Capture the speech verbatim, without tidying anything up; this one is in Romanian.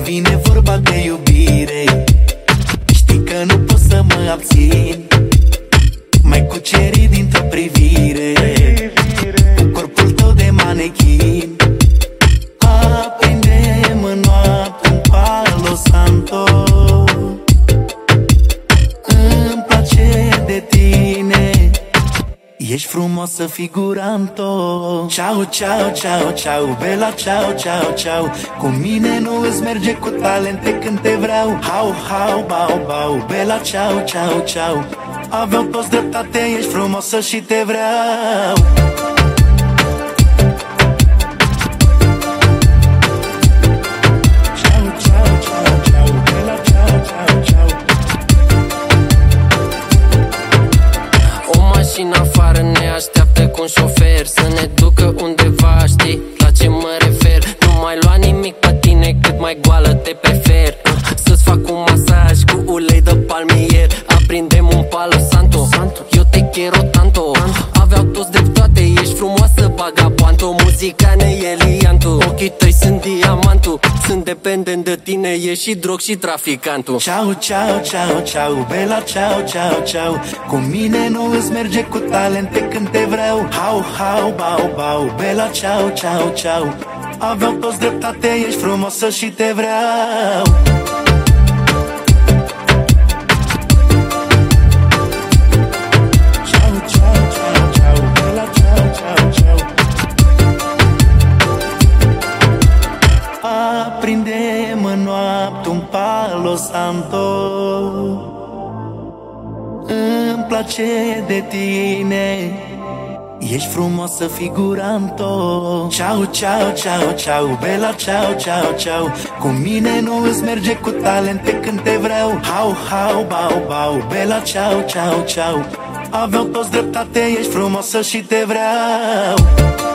vine vorba de iubire, știi că nu pot să mă abțin. M-ai cucerit dintr-o privire, cu corpul tău de manechin. Aprinde-mă noapte în Palo Santo, îmi place de tine, ești frumoasă figuranto. Ciao, ciao, ciao, ciao, bella, ciao, ciao, ciao. Cu mine nu îți merge, cu talente când te vreau. Hau, hau, bau, bau, bella, ciao, ciao, ciao. Aveau toți dreptate, ești frumoasă și te vreau. Ciao, ciao, ciao, ciao, bella, ciao, ciao, ciao. O mașină afară ne așteaptă cu un șofer, să ne ducă undeva, știi la ce mă refer. Nu mai lua nimic pe tine, cât mai goală te prefer. Să-ți fac un masaj cu ulei de palmier, aprindem un Palo Santo, eu te quiero tanto. Aveau toți dreptate, ești frumoasă vagabonto. Muzica ne e liantul, ochii tăi sunt diamantul. Sunt dependent de tine, ești și drog și traficantul. Ciao, ciao, ciao, ciao, bella, ciao, ciao, ciao. Cu mine nu îți merge, cu talente când te vreau. Hau, hau, bau, bau, bella, ciao, ciao, ciao. Aveau toți dreptate, ești frumoasă și te vreau. Ciao, ciao, ciao, ciao, bella, ciao, ciao, ciao. Aprinde-mă noapte un Palo Santo, îmi place de tine, ești frumoasă figuranto. Ciao, ciao, ciao, ciao, bella, ciao, ciao, ciao. Cu mine nu îți merge, cu talente când te vreau. Hau, hau, bau, bau, bella, ciao, ciao, ciao. Aveau toți dreptate, ești frumoasă și te vreau.